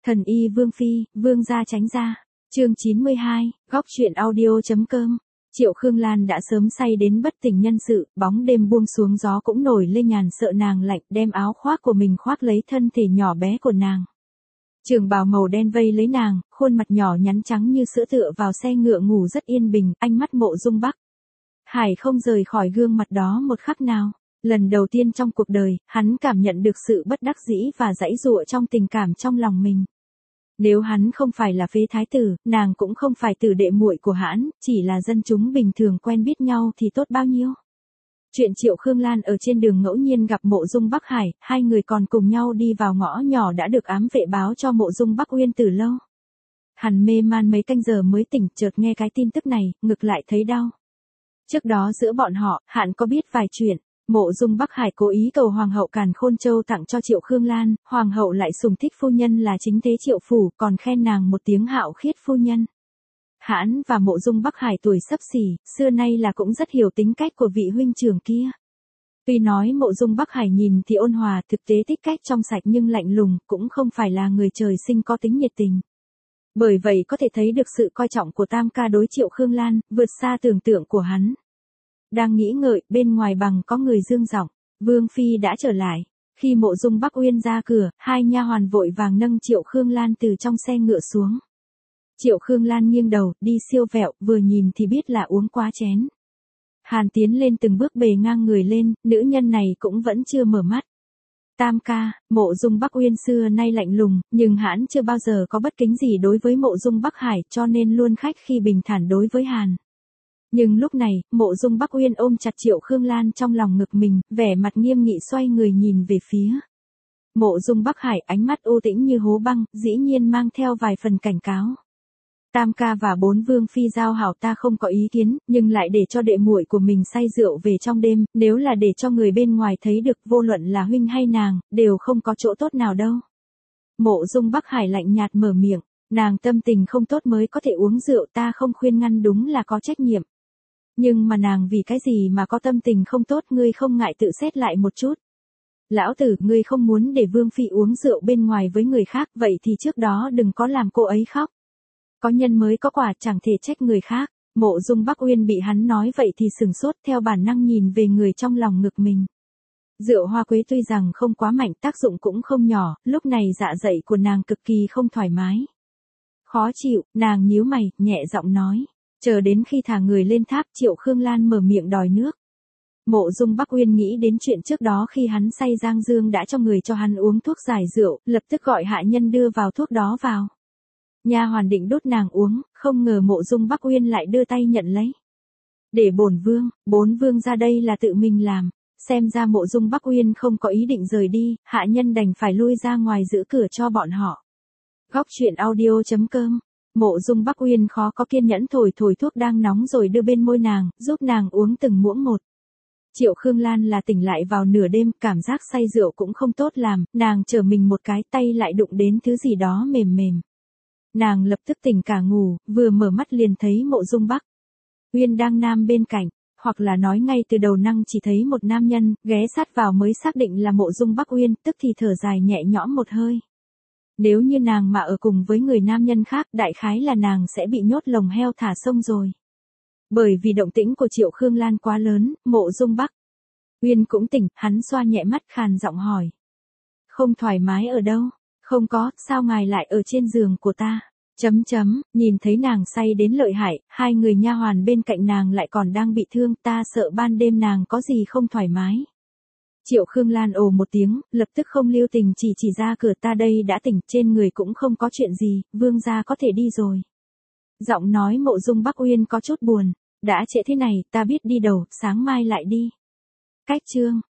Thần y Vương Phi, Vương gia tránh ra. Chương 92, góc truyện audio.com. Triệu Khương Lan đã sớm say đến bất tỉnh nhân sự, bóng đêm buông xuống gió cũng nổi lên nhàn sợ nàng lạnh, đem áo khoác của mình khoác lấy thân thể nhỏ bé của nàng. Trường bào màu đen vây lấy nàng, khuôn mặt nhỏ nhắn trắng như sữa tựa vào xe ngựa ngủ rất yên bình, ánh mắt Mộ Dung Bắc Hải không rời khỏi gương mặt đó một khắc nào. Lần đầu tiên trong cuộc đời, hắn cảm nhận được sự bất đắc dĩ và giãy giụa trong tình cảm trong lòng mình. Nếu hắn không phải là phế thái tử, nàng cũng không phải tử đệ muội của hắn, chỉ là dân chúng bình thường quen biết nhau thì tốt bao nhiêu. Chuyện Triệu Khương Lan ở trên đường ngẫu nhiên gặp Mộ Dung Bắc Hải, hai người còn cùng nhau đi vào ngõ nhỏ đã được ám vệ báo cho Mộ Dung Bắc Uyên từ lâu. Hắn mê man mấy canh giờ mới tỉnh, chợt nghe cái tin tức này, ngực lại thấy đau. Trước đó giữa bọn họ, hắn có biết vài chuyện. Mộ Dung Bắc Hải cố ý cầu Hoàng hậu Càn Khôn Châu tặng cho Triệu Khương Lan, Hoàng hậu lại sủng thích phu nhân là chính thế Triệu Phủ, còn khen nàng một tiếng hạo khiết phu nhân. Hãn và Mộ Dung Bắc Hải tuổi xấp xỉ, xưa nay là cũng rất hiểu tính cách của vị huynh trưởng kia. Tuy nói Mộ Dung Bắc Hải nhìn thì ôn hòa, thực tế tích cách trong sạch nhưng lạnh lùng, cũng không phải là người trời sinh có tính nhiệt tình. Bởi vậy có thể thấy được sự coi trọng của Tam ca đối Triệu Khương Lan, vượt xa tưởng tượng của hắn. Đang nghĩ ngợi, bên ngoài bằng có người dương giọng, Vương Phi đã trở lại. Khi Mộ Dung Bắc Uyên ra cửa, hai nha hoàn vội vàng nâng Triệu Khương Lan từ trong xe ngựa xuống. Triệu Khương Lan nghiêng đầu, đi siêu vẹo, vừa nhìn thì biết là uống quá chén. Hàn tiến lên từng bước bề ngang người lên, nữ nhân này cũng vẫn chưa mở mắt. Tam ca, Mộ Dung Bắc Uyên xưa nay lạnh lùng, nhưng hắn chưa bao giờ có bất kính gì đối với Mộ Dung Bắc Hải, cho nên luôn khách khi bình thản đối với Hàn. Nhưng lúc này, Mộ Dung Bắc Uyên ôm chặt Triệu Khương Lan trong lòng ngực mình, vẻ mặt nghiêm nghị xoay người nhìn về phía Mộ Dung Bắc Hải, ánh mắt u tĩnh như hố băng, dĩ nhiên mang theo vài phần cảnh cáo. Tam ca và bốn Vương Phi giao hảo ta không có ý kiến, nhưng lại để cho đệ muội của mình say rượu về trong đêm, nếu là để cho người bên ngoài thấy được, vô luận là huynh hay nàng, đều không có chỗ tốt nào đâu. Mộ Dung Bắc Hải lạnh nhạt mở miệng, nàng tâm tình không tốt mới có thể uống rượu, ta không khuyên ngăn đúng là có trách nhiệm. Nhưng mà nàng vì cái gì mà có tâm tình không tốt, ngươi không ngại tự xét lại một chút. Lão tử, ngươi không muốn để Vương Phi uống rượu bên ngoài với người khác, vậy thì trước đó đừng có làm cô ấy khóc. Có nhân mới có quả, chẳng thể trách người khác. Mộ Dung Bắc Uyên bị hắn nói vậy thì sừng sốt, theo bản năng nhìn về người trong lòng ngực mình. Rượu hoa quế tuy rằng không quá mạnh, tác dụng cũng không nhỏ, lúc này dạ dày của nàng cực kỳ không thoải mái. Khó chịu, nàng nhíu mày, nhẹ giọng nói. Chờ đến khi thả người lên tháp, Triệu Khương Lan mở miệng đòi nước. Mộ Dung Bắc Uyên nghĩ đến chuyện trước đó khi hắn say Giang Dương đã cho người cho hắn uống thuốc giải rượu, lập tức gọi hạ nhân đưa vào thuốc đó vào. Nha hoàn định đốt nàng uống, không ngờ Mộ Dung Bắc Uyên lại đưa tay nhận lấy. Để bốn vương ra đây là tự mình làm. Xem ra Mộ Dung Bắc Uyên không có ý định rời đi, hạ nhân đành phải lui ra ngoài giữ cửa cho bọn họ. Góc truyện audio.com. Mộ Dung Bắc Uyên khó có kiên nhẫn thổi thuốc đang nóng rồi đưa bên môi nàng, giúp nàng uống từng muỗng một. Triệu Khương Lan là tỉnh lại vào nửa đêm, cảm giác say rượu cũng không tốt làm, nàng trở mình một cái, tay lại đụng đến thứ gì đó mềm mềm. Nàng lập tức tỉnh cả ngủ, vừa mở mắt liền thấy Mộ Dung Bắc Uyên đang nam bên cạnh, hoặc là nói ngay từ đầu năng chỉ thấy một nam nhân, ghé sát vào mới xác định là Mộ Dung Bắc Uyên, tức thì thở dài nhẹ nhõm một hơi. Nếu như nàng mà ở cùng với người nam nhân khác, đại khái là nàng sẽ bị nhốt lồng heo thả sông rồi. Bởi vì động tĩnh của Triệu Khương Lan quá lớn, Mộ Dung Bắc Uyên cũng tỉnh, hắn xoa nhẹ mắt khàn giọng hỏi. Không thoải mái ở đâu? Không có, sao ngài lại ở trên giường của ta? Nhìn thấy nàng say đến lợi hại, hai người nha hoàn bên cạnh nàng lại còn đang bị thương, ta sợ ban đêm nàng có gì không thoải mái. Triệu Khương Lan ồ một tiếng, lập tức không lưu tình chỉ ra cửa, ta đây đã tỉnh, trên người cũng không có chuyện gì, vương gia có thể đi rồi. Giọng nói Mộ Dung Bắc Uyên có chút buồn, đã trễ thế này, ta biết đi đầu, sáng mai lại đi. Cách chương